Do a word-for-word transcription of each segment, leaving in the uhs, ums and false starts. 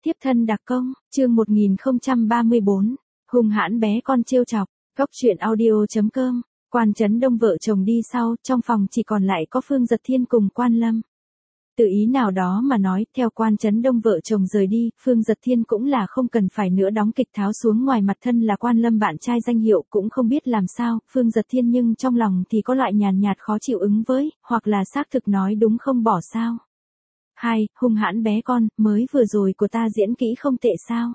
Tiếp thân đặc công, chương một nghìn không trăm ba mươi bốn, hung hãn bé con trêu chọc, Cốc truyện audio chấm com, Quan Chấn Đông vợ chồng đi sau, trong phòng chỉ còn lại có Phương Dật Thiên cùng Quan Lâm. Từ ý nào đó mà nói, theo Quan Chấn Đông vợ chồng rời đi, Phương Dật Thiên cũng là không cần phải nữa đóng kịch tháo xuống ngoài mặt thân là Quan Lâm bạn trai danh hiệu cũng không biết làm sao, Phương Dật Thiên nhưng trong lòng thì có loại nhàn nhạt khó chịu ứng với, hoặc là xác thực nói đúng không bỏ sao. Hai, hung hãn bé con, mới vừa rồi của ta diễn kỹ không tệ sao.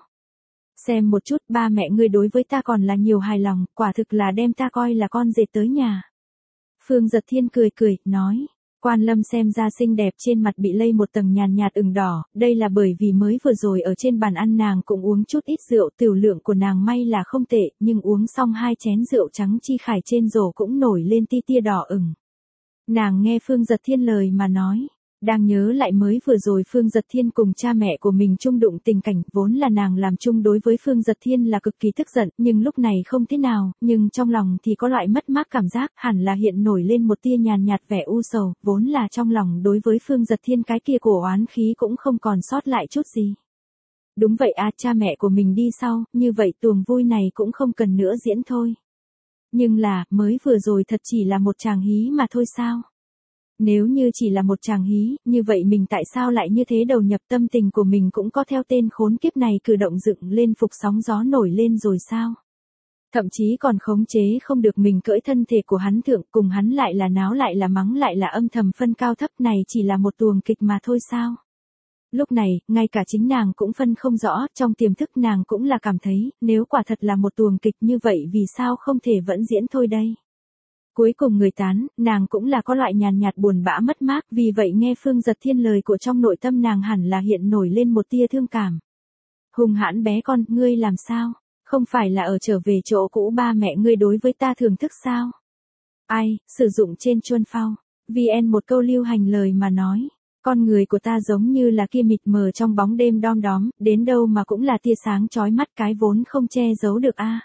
Xem một chút, ba mẹ ngươi đối với ta còn là nhiều hài lòng, quả thực là đem ta coi là con dệt tới nhà. Phương Dật Thiên cười cười, nói. Quan Lâm xem ra xinh đẹp trên mặt bị lây một tầng nhàn nhạt ửng đỏ, đây là bởi vì mới vừa rồi ở trên bàn ăn nàng cũng uống chút ít rượu, tiểu lượng của nàng may là không tệ, nhưng uống xong hai chén rượu trắng chi khải trên rổ cũng nổi lên ti tia đỏ ửng. Nàng nghe Phương Dật Thiên lời mà nói. Đang nhớ lại mới vừa rồi Phương Dật Thiên cùng cha mẹ của mình chung đụng tình cảnh, vốn là nàng làm chung đối với Phương Dật Thiên là cực kỳ tức giận, nhưng lúc này không thế nào, nhưng trong lòng thì có loại mất mát cảm giác, hẳn là hiện nổi lên một tia nhàn nhạt vẻ u sầu, vốn là trong lòng đối với Phương Dật Thiên cái kia cổ oán khí cũng không còn sót lại chút gì. Đúng vậy à, cha mẹ của mình đi sau, như vậy tuồng vui này cũng không cần nữa diễn thôi. Nhưng là, mới vừa rồi thật chỉ là một tràng hí mà thôi sao? Nếu như chỉ là một tràng hí, như vậy mình tại sao lại như thế đầu nhập tâm tình của mình cũng có theo tên khốn kiếp này cử động dựng lên phục sóng gió nổi lên rồi sao? Thậm chí còn khống chế không được mình cưỡi thân thể của hắn thượng cùng hắn lại là náo lại là mắng lại là âm thầm phân cao thấp này chỉ là một tuồng kịch mà thôi sao? Lúc này, ngay cả chính nàng cũng phân không rõ, trong tiềm thức nàng cũng là cảm thấy, nếu quả thật là một tuồng kịch như vậy vì sao không thể vẫn diễn thôi đây? Cuối cùng người tán, nàng cũng là có loại nhàn nhạt buồn bã mất mát, vì vậy nghe Phương Dật Thiên lời của trong nội tâm nàng hẳn là hiện nổi lên một tia thương cảm. Hung hãn bé con, ngươi làm sao? Không phải là ở trở về chỗ cũ ba mẹ ngươi đối với ta thưởng thức sao? Ai, sử dụng trên chuân phao, vê en một câu lưu hành lời mà nói. Con người của ta giống như là kia mịt mờ trong bóng đêm đom đóm, đến đâu mà cũng là tia sáng chói mắt cái vốn không che giấu được a.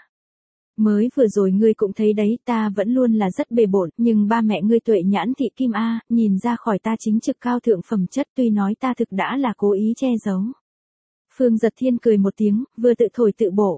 Mới vừa rồi ngươi cũng thấy đấy, ta vẫn luôn là rất bề bộn, nhưng ba mẹ ngươi tuệ nhãn thị kim a, nhìn ra khỏi ta chính trực cao thượng phẩm chất, tuy nói ta thực đã là cố ý che giấu. Phương Dật Thiên cười một tiếng, vừa tự thổi tự bổ.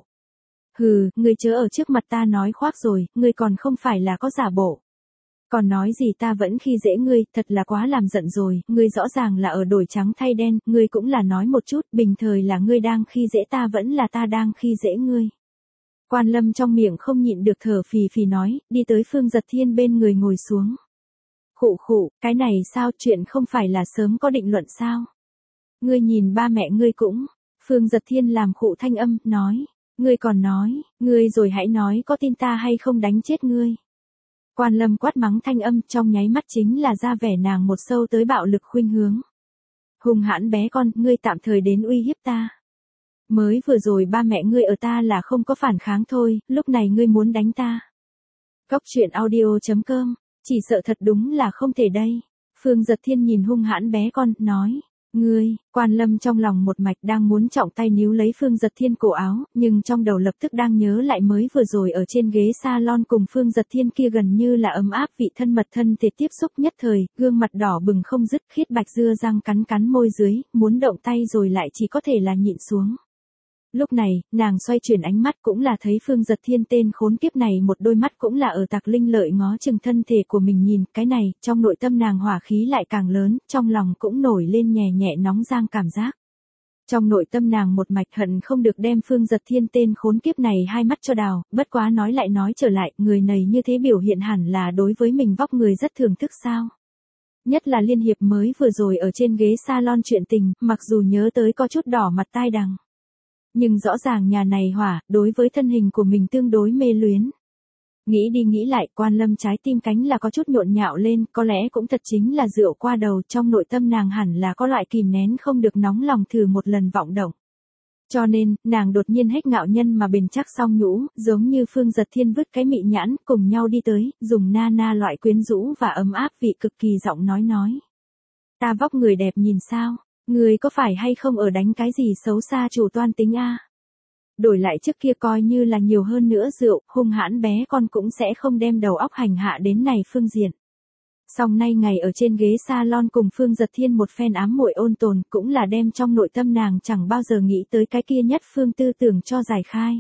Hừ, ngươi chớ ở trước mặt ta nói khoác rồi, ngươi còn không phải là có giả bộ. Còn nói gì ta vẫn khi dễ ngươi, thật là quá làm giận rồi, ngươi rõ ràng là ở đổi trắng thay đen, ngươi cũng là nói một chút, bình thời là ngươi đang khi dễ ta vẫn là ta đang khi dễ ngươi. Quan Lâm trong miệng không nhịn được thở phì phì nói, đi tới Phương Dật Thiên bên người ngồi xuống. Khụ khụ, cái này sao, chuyện không phải là sớm có định luận sao? Ngươi nhìn ba mẹ ngươi cũng, Phương Dật Thiên làm khụ thanh âm, nói, ngươi còn nói, ngươi rồi hãy nói có tin ta hay không đánh chết ngươi. Quan Lâm quát mắng thanh âm trong nháy mắt chính là ra vẻ nàng một sâu tới bạo lực khuynh hướng. Hung hãn bé con, ngươi tạm thời đến uy hiếp ta. Mới vừa rồi ba mẹ ngươi ở ta là không có phản kháng thôi, lúc này ngươi muốn đánh ta. Cốc truyện audio chấm com, chỉ sợ thật đúng là không thể đây. Phương Dật Thiên nhìn hung hãn bé con, nói, ngươi, Quan Lâm trong lòng một mạch đang muốn trọng tay níu lấy Phương Dật Thiên cổ áo, nhưng trong đầu lập tức đang nhớ lại mới vừa rồi ở trên ghế salon cùng Phương Dật Thiên kia gần như là ấm áp vị thân mật thân thể tiếp xúc nhất thời, gương mặt đỏ bừng không dứt, khiết bạch dưa răng cắn cắn môi dưới, muốn động tay rồi lại chỉ có thể là nhịn xuống. Lúc này, nàng xoay chuyển ánh mắt cũng là thấy Phương Dật Thiên tên khốn kiếp này một đôi mắt cũng là ở tạc linh lợi ngó chừng thân thể của mình nhìn, cái này, trong nội tâm nàng hỏa khí lại càng lớn, trong lòng cũng nổi lên nhẹ nhẹ nóng rang cảm giác. Trong nội tâm nàng một mạch hận không được đem Phương Dật Thiên tên khốn kiếp này hai mắt cho đào, bất quá nói lại nói trở lại, người này như thế biểu hiện hẳn là đối với mình vóc người rất thưởng thức sao. Nhất là liên hiệp mới vừa rồi ở trên ghế salon chuyện tình, mặc dù nhớ tới có chút đỏ mặt tai đằng. Nhưng rõ ràng nhà này hỏa, đối với thân hình của mình tương đối mê luyến. Nghĩ đi nghĩ lại, Quan Lâm trái tim cánh là có chút nhộn nhạo lên, có lẽ cũng thật chính là rượu qua đầu, trong nội tâm nàng hẳn là có loại kìm nén không được nóng lòng thử một lần vọng động. Cho nên, nàng đột nhiên hết ngạo nhân mà bền chắc song nhũ, giống như Phương Dật Thiên vứt cái mị nhãn, cùng nhau đi tới, dùng na na loại quyến rũ và ấm áp vị cực kỳ giọng nói nói. Ta vóc người đẹp nhìn sao? Người có phải hay không ở đánh cái gì xấu xa chủ toan tính a? Đổi lại trước kia coi như là nhiều hơn nữa rượu, hung hãn bé con cũng sẽ không đem đầu óc hành hạ đến này phương diện. Song nay ngày ở trên ghế salon cùng Phương Giật Thiên một phen ám muội ôn tồn, cũng là đem trong nội tâm nàng chẳng bao giờ nghĩ tới cái kia nhất phương tư tưởng cho giải khai.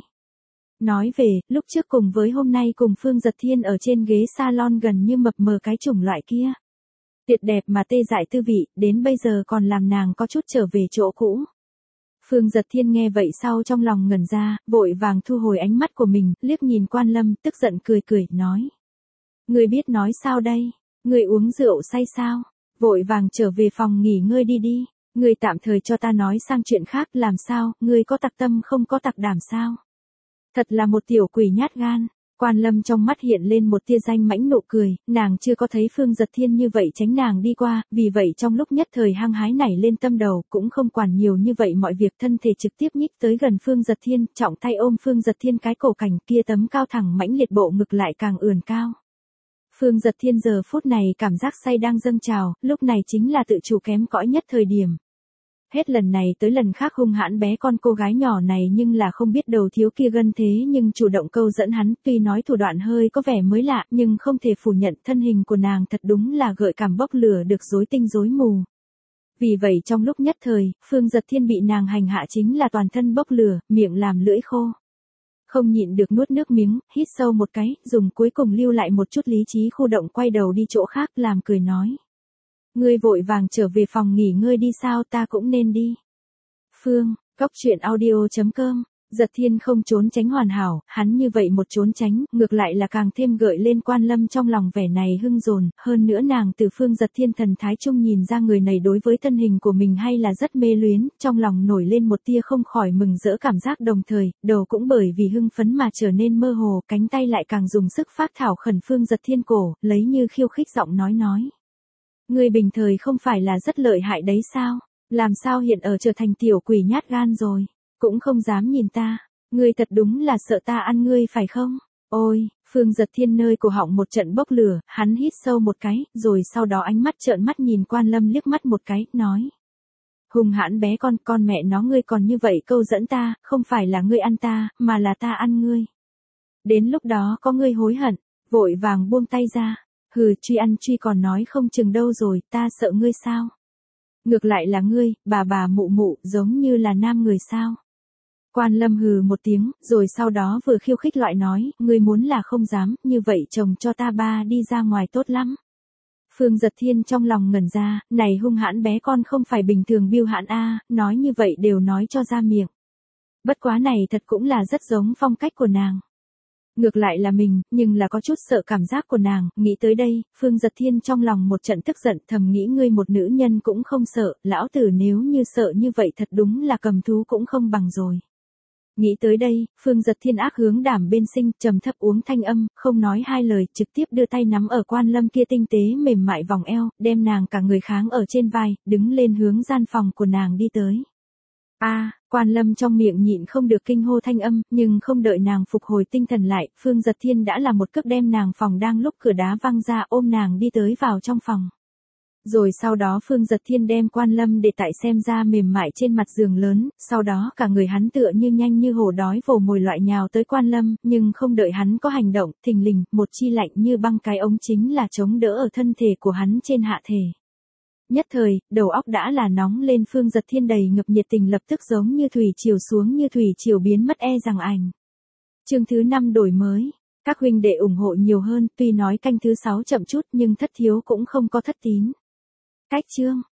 Nói về, lúc trước cùng với hôm nay cùng Phương Giật Thiên ở trên ghế salon gần như mập mờ cái chủng loại kia. Tuyệt đẹp mà tê dại tư vị, đến bây giờ còn làm nàng có chút trở về chỗ cũ. Phương Giật Thiên nghe vậy sau trong lòng ngẩn ra, vội vàng thu hồi ánh mắt của mình, liếc nhìn Quan Lâm, tức giận cười cười, nói. Ngươi biết nói sao đây? Ngươi uống rượu say sao? Vội vàng trở về phòng nghỉ ngơi đi đi. Ngươi tạm thời cho ta nói sang chuyện khác, làm sao? Ngươi có tặc tâm không có tặc đảm sao? Thật là một tiểu quỷ nhát gan. Quan Lâm trong mắt hiện lên một tia danh mãnh nụ cười, nàng chưa có thấy Phương Giật Thiên như vậy tránh nàng đi qua, vì vậy trong lúc nhất thời hăng hái nảy lên tâm đầu, cũng không quản nhiều như vậy mọi việc, thân thể trực tiếp nhích tới gần Phương Giật Thiên, trọng tay ôm Phương Giật Thiên cái cổ cảnh kia tấm cao thẳng mãnh liệt bộ ngực lại càng ưỡn cao. Phương Giật Thiên giờ phút này cảm giác say đang dâng trào, lúc này chính là tự chủ kém cỏi nhất thời điểm. Hết lần này tới lần khác hung hãn bé con cô gái nhỏ này nhưng là không biết đầu thiếu kia gân thế nhưng chủ động câu dẫn hắn, tuy nói thủ đoạn hơi có vẻ mới lạ nhưng không thể phủ nhận thân hình của nàng thật đúng là gợi cảm bốc lửa được rối tinh rối mù. Vì vậy trong lúc nhất thời, Phương Giật Thiên bị nàng hành hạ chính là toàn thân bốc lửa, miệng làm lưỡi khô. Không nhịn được nuốt nước miếng, hít sâu một cái, dùng cuối cùng lưu lại một chút lý trí khu động quay đầu đi chỗ khác làm cười nói. Ngươi vội vàng trở về phòng nghỉ ngơi đi sao, ta cũng nên đi. Phương, Cốc Truyện Audio chấm com, Giật Thiên không trốn tránh hoàn hảo, hắn như vậy một trốn tránh, ngược lại là càng thêm gợi lên Quan Lâm trong lòng vẻ này hưng dồn, hơn nữa nàng từ Phương Giật Thiên thần thái trung nhìn ra người này đối với thân hình của mình hay là rất mê luyến, trong lòng nổi lên một tia không khỏi mừng rỡ cảm giác, đồng thời, đầu cũng bởi vì hưng phấn mà trở nên mơ hồ, cánh tay lại càng dùng sức phát thảo khẩn Phương Giật Thiên cổ, lấy như khiêu khích giọng nói nói. Ngươi bình thời không phải là rất lợi hại đấy sao? Làm sao hiện ở trở thành tiểu quỷ nhát gan rồi? Cũng không dám nhìn ta. Ngươi thật đúng là sợ ta ăn ngươi phải không? Ôi, Phương Giật Thiên nơi cổ họng một trận bốc lửa, hắn hít sâu một cái, rồi sau đó ánh mắt trợn mắt nhìn Quan Lâm liếc mắt một cái, nói. Hùng hãn bé con, con mẹ nó ngươi còn như vậy câu dẫn ta, không phải là ngươi ăn ta, mà là ta ăn ngươi. Đến lúc đó có ngươi hối hận, vội vàng buông tay ra. Hừ, truy ăn truy còn nói không chừng đâu rồi, ta sợ ngươi sao? Ngược lại là ngươi, bà bà mụ mụ, giống như là nam người sao? Quan Lâm hừ một tiếng, rồi sau đó vừa khiêu khích loại nói, ngươi muốn là không dám, như vậy chồng cho ta ba đi ra ngoài tốt lắm. Phương Giật Thiên trong lòng ngẩn ra, này hung hãn bé con không phải bình thường biêu hãn a, nói như vậy đều nói cho ra miệng. Bất quá này thật cũng là rất giống phong cách của nàng. Ngược lại là mình, nhưng là có chút sợ cảm giác của nàng, nghĩ tới đây, Phương Giật Thiên trong lòng một trận tức giận, thầm nghĩ ngươi một nữ nhân cũng không sợ, lão tử nếu như sợ như vậy thật đúng là cầm thú cũng không bằng rồi. Nghĩ tới đây, Phương Giật Thiên ác hướng đảm bên sinh, trầm thấp uống thanh âm, không nói hai lời, trực tiếp đưa tay nắm ở Quan Lâm kia tinh tế mềm mại vòng eo, đem nàng cả người kháng ở trên vai, đứng lên hướng gian phòng của nàng đi tới. A, à, Quan Lâm trong miệng nhịn không được kinh hô thanh âm, nhưng không đợi nàng phục hồi tinh thần lại, Phương Giật Thiên đã là một cước đem nàng phòng đang lúc cửa đá văng ra, ôm nàng đi tới vào trong phòng. Rồi sau đó Phương Giật Thiên đem Quan Lâm để tại xem ra mềm mại trên mặt giường lớn, sau đó cả người hắn tựa như nhanh như hổ đói vồ mồi loại nhào tới Quan Lâm, nhưng không đợi hắn có hành động, thình lình, một chi lạnh như băng cái ống chính là chống đỡ ở thân thể của hắn trên hạ thể. Nhất thời, đầu óc đã là nóng lên, Phương Giật Thiên đầy ngập nhiệt tình lập tức giống như thủy triều xuống như thủy triều biến mất e rằng ảnh. Chương thứ năm đổi mới. Các huynh đệ ủng hộ nhiều hơn, tuy nói canh thứ sáu chậm chút nhưng thất thiếu cũng không có thất tín. Cách chương.